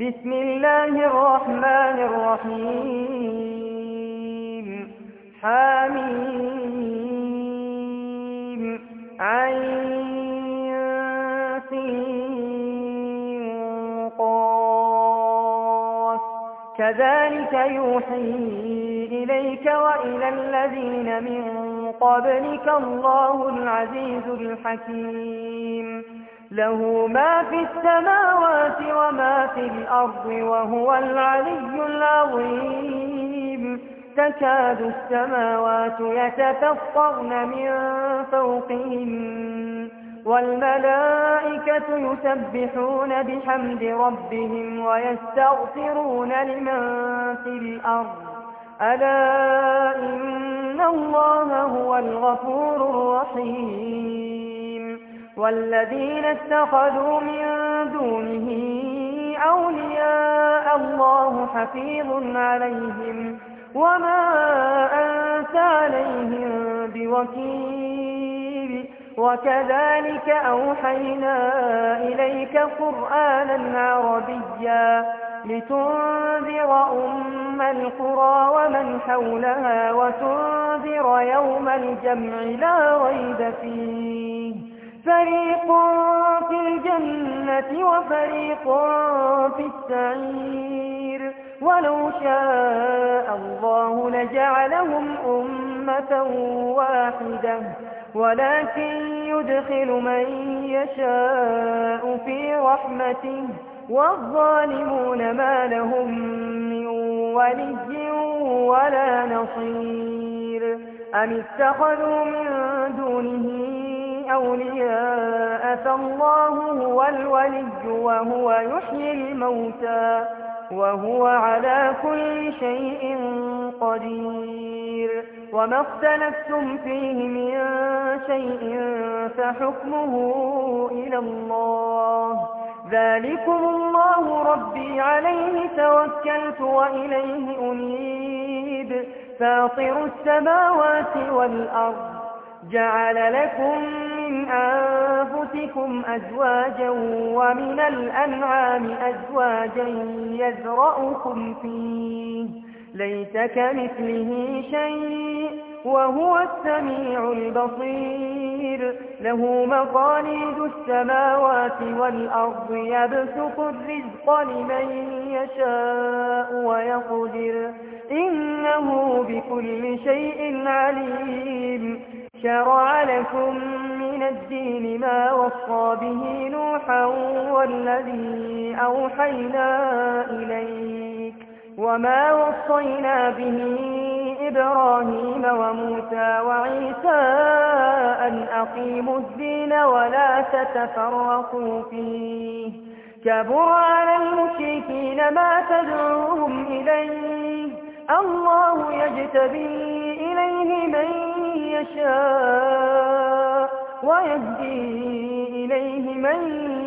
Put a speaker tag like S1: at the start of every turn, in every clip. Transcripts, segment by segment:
S1: بسم الله الرحمن الرحيم حميم عين سين قاف كذلك يوحي إليك وإلى الذين من قبلك الله العزيز الحكيم له ما في السماوات وما في الأرض وهو العلي العظيم تكاد السماوات يتفطرن من فوقهم والملائكة يسبحون بحمد ربهم ويستغفرون لمن في الأرض ألا إن الله هو الغفور الرحيم والذين اتخذوا من دونه أولياء الله حفيظ عليهم وما أنت عليهم بوكيل وكذلك أوحينا إليك قرآنا عربيا لتنذر أم القرى ومن حولها وتنذر يوم الجمع لا ريب فيه فريق في الجنة وفريق في السعير ولو شاء الله لجعلهم أمة واحدة ولكن يدخل من يشاء في رحمته والظالمون ما لهم من ولي ولا نصير أم اتخذوا من دونه أولياء فالله هو الولي وهو يحيي الموتى وهو على كل شيء قدير وما اختلفتم فيه من شيء فحكمه إلى الله ذلكم الله ربي عليه توكلت وإليه أنيب فاطر السماوات والأرض جعل لكم من أنفسكم أزواجا ومن الأنعام أزواجا يذرأكم فيه ليس كمثله شيء وهو السميع البصير له مقاليد السماوات والأرض يبسط الرزق لمن يشاء ويقدر إنه بكل شيء عليم شرع لكم من الدين ما وصى به نوحا والذي أوحينا إليك وما وصينا به إبراهيم وموسى وعيسى أن أقيموا الدين ولا تتفرقوا فيه كبر على المشركين ما تدعوهم إليه الله يجتبي إليه من يشاء ويهدي إليه من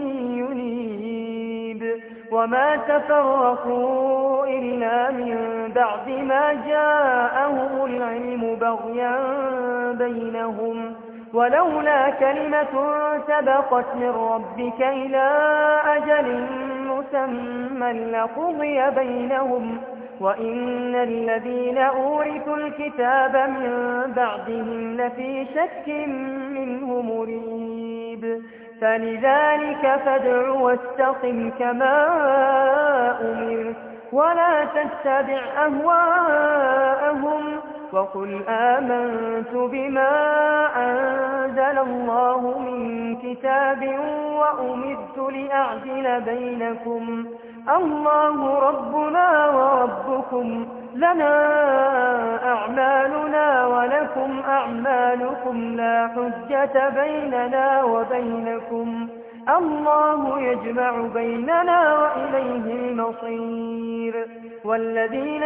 S1: ينيب وما تفرقوا إلا من بعد ما جاءهم العلم بغيا بينهم ولولا كلمة سبقت من ربك إلى أجل مسمى لقضي بينهم وإن الذين أورثوا الكتاب من بعدهم لفي شك منه مريب فلذلك فادع واستقم كما أمرت ولا تتبع أهواءهم وقل آمنت بما أنزل الله من كتاب وأمرت لأعدل بينكم الله ربنا وربكم لنا أعمالنا ولكم أعمالكم لا حجة بيننا وبينكم الله يجمع بيننا وإليه المصير والذين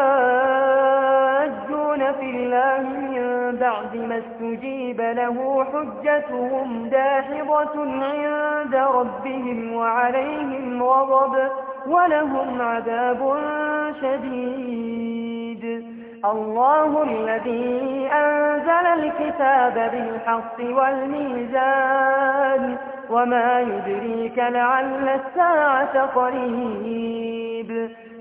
S1: يحاجون في الله من بعد ما استجيب له حجتهم داحضة عند ربهم وعليهم غضب ولهم عذاب شديد الله الذي أنزل الكتاب بالحق والميزان وما يدريك لعل الساعة قريب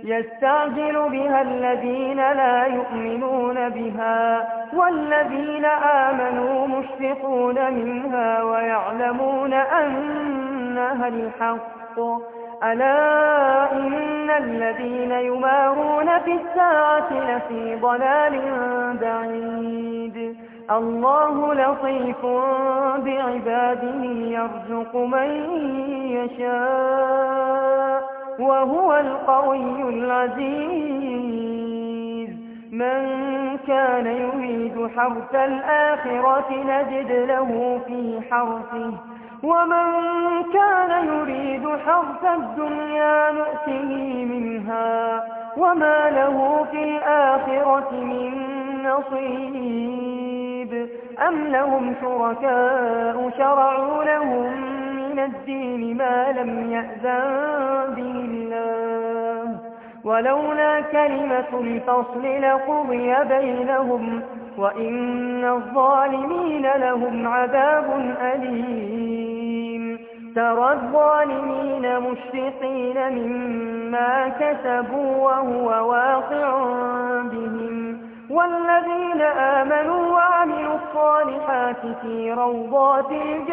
S1: يستعجل بها الذين لا يؤمنون بها والذين آمنوا مشفقون منها ويعلمون أنها الحق. ألا إن الذين يمارون في الساعة لفي ضلال بعيد. الله لطيف بعباده يرزق من يشاء وهو القوي العزيز. من كان يريد حرث الآخرة نجد له في حرثه ومن كان يريد حرث الدنيا نؤته منها وما له في الآخرة من نصيب. أم لهم شركاء شرعوا لهم من الدين ما لم يأذن به الله ولولا كلمة الفصل لقضي بينهم وإن الظالمين لهم عذاب أليم. ترى الظالمين مشفقين مما كسبوا وهو واقع بهم والذين آمنوا وعملوا الصالحات في روضات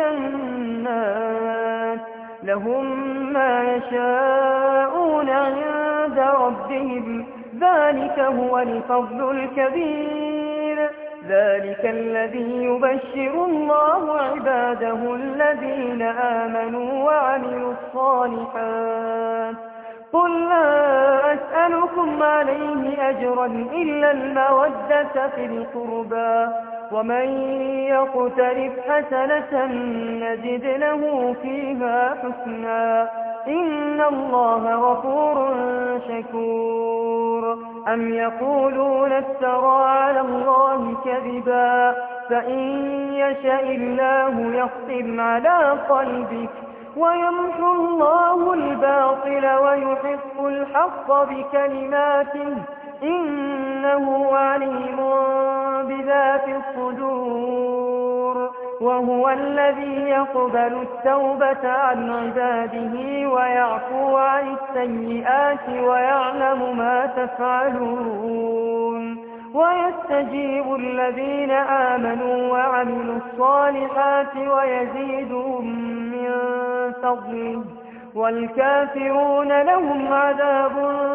S1: الجنات لهم ما يشاءون عند ربهم ذلك هو الفضل الكبير. ذلك الذي يبشر الله عباده الذين آمنوا وعملوا الصالحات. قل لا أسألكم عليه أجرا إلا المودة في القربى ومن يقترف حسنة نزد له فيها حسنا إن الله غفور شكور. أم يقولون افترى على الله كذبا فإن يشاء الله يختم على قلبك ويمحو الله الباطل ويحق الحق بكلماته إنه عليم بذات الصدور. وهو الذي يقبل التوبة عن عباده ويعفو عن السيئات ويعلم ما تفعلون ويستجيب الذين آمنوا وعملوا الصالحات ويزيدهم من فضله والكافرون لهم عذاب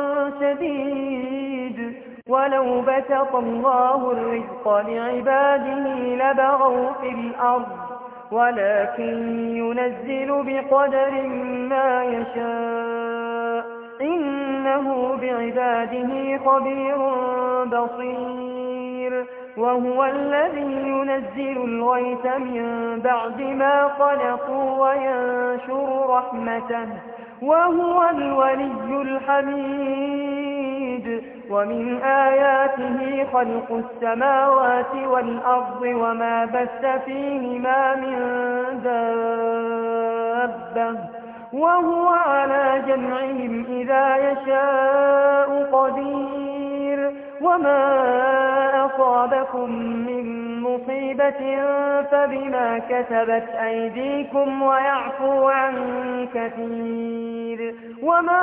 S1: شديد. ولو بسط الله الرزق لعباده لبغوا في الأرض ولكن ينزل بقدر ما يشاء إنه بعباده خبير بصير. وهو الذي ينزل الغيث من بعد ما قنطوا وينشر رحمته وهو الولي الحميد. ومن آياته خلق السماوات والأرض وما بث فيهما من دابة وهو على جمعهم إذا يشاء قدير. وما أصابكم من مصيبة فبما كسبت أيديكم ويعفو عن كثير. وما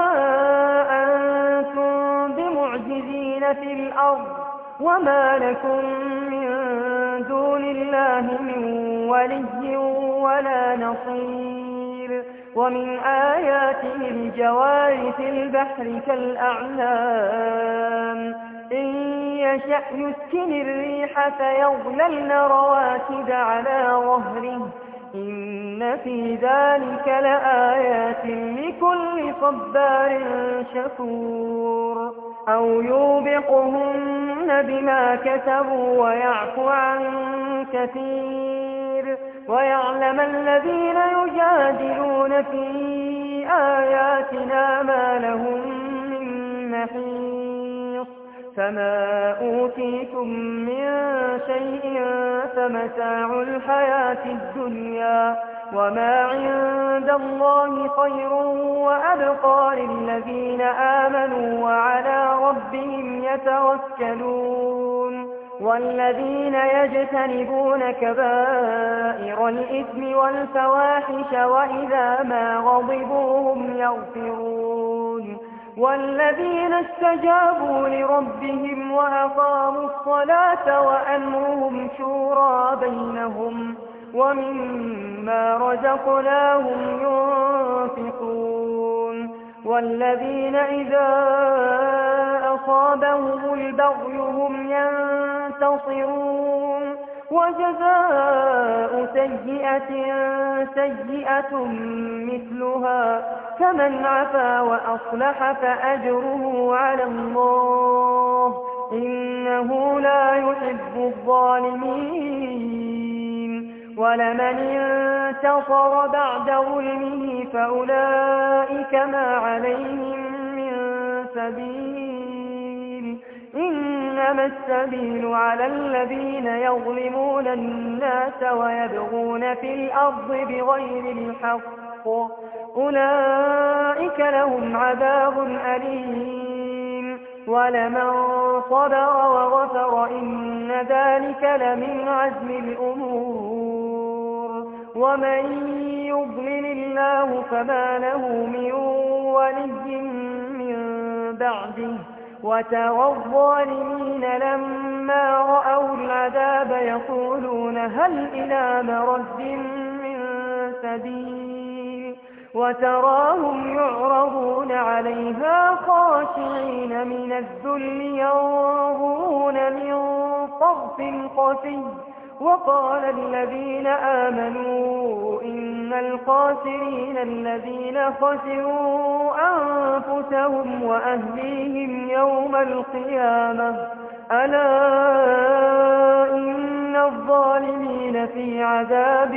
S1: أنتم بمعجزين في الأرض وما لكم من دون الله من ولي ولا نصير. ومن آياته الجوار في البحر كالأعلام إن يشأ يسكن الريح فيظللن رواكد على ظهره إن في ذلك لآيات لكل صبار شكور. أو يوبقهن بما كسبوا ويعفو عن كثير ويعلم الذين يجادلون في آياتنا ما لهم من محيص. فما أوتيتم من شيء فمتاع الحياة الدنيا وما عند الله خير وأبقى للذين آمنوا وعلى ربهم يتوكلون. والذين يجتنبون كبائر الإثم والفواحش وإذا ما غضبوا هم يغفرون. والذين استجابوا لربهم وأقاموا الصلاة وأمرهم شورى بينهم ومما رزقناهم ينفقون والذين إذا أصابهم البغي هم ينتصرون وجزاء سيئة سيئة مثلها فمن عفا وأصلح فأجره على الله إنه لا يحب الظالمين ولمن انتصر بعد ظلمه فأولئك ما عليهم من سبيل إنما السبيل على الذين يظلمون الناس ويبغون في الأرض بغير الحق أولئك لهم عذاب أليم ولمن صبر وغفر إن ذلك لمن عزم الأمور ومن يضلل الله فما له من ولي من بعده وترى الظالمين لما رأوا العذاب يقولون هل إلى مرد من سبيل وتراهم يعرضون عليها خاشعين من الذل ينظرون من طرف خفي وقال الذين آمنوا إن الخاسرين الذين خسروا أنفسهم وأهليهم يوم القيامة ألا إن الظالمين في عذاب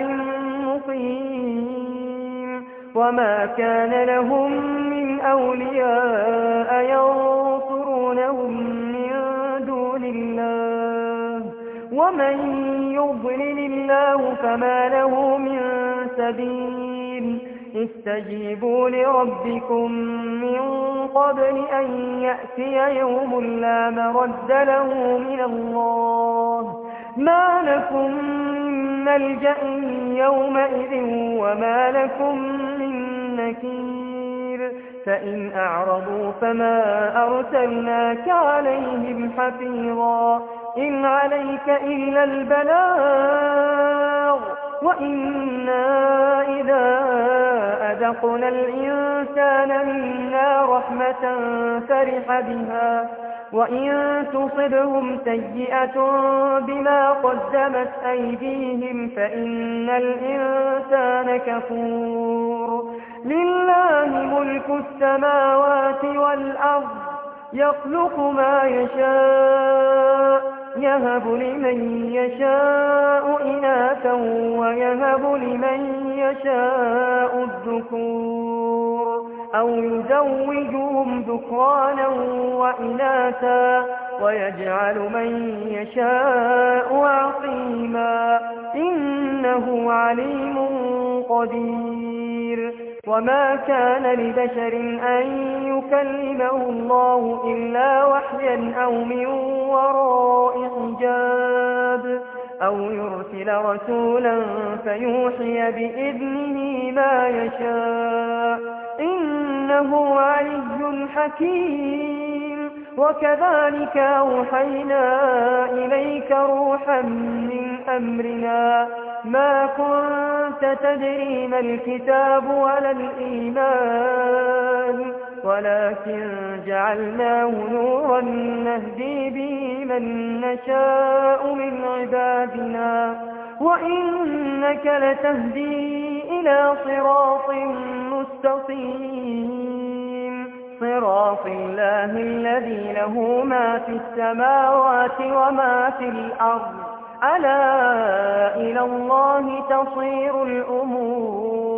S1: مقيم وما كان لهم من أولياء ينصرونهم من دون الله ومن يضلل الله فما له من سبيل استجيبوا لربكم من قبل أن يأتي يوم لا مرد له من الله ما لكم من ملجأ يومئذ وما لكم من نكير فإن أعرضوا فما أرسلناك عليهم حفيظا إن عليك إلا البلاغ وإنا إذا أذقنا الإنسان منا رحمة فرح بها وإن تصبهم سيئة بما قدمت أيديهم فإن الإنسان كفور لله ملك السماوات والأرض يخلق ما يشاء يهب لمن يشاء إناثا ويهب لمن يشاء الذكور أو يزوجهم ذكرانا وإناثا ويجعل من يشاء عقيما إنه عليم قدير وما كان لبشر أن يكلمه الله إلا وحيا أو من وراء حجاب أو يرسل رسولا فيوحي بإذنه ما يشاء إنه علي حكيم وكذلك أوحينا إليك روحا من أمرنا ما كنت تدري ما الكتاب ولا الإيمان ولكن جعلناه نورا نهدي به من نشاء من عبادنا وإنك لتهدي إلى صراط مستقيم صراط الله الذي له ما في السماوات وما في الأرض ألا إلى الله تصير الأمور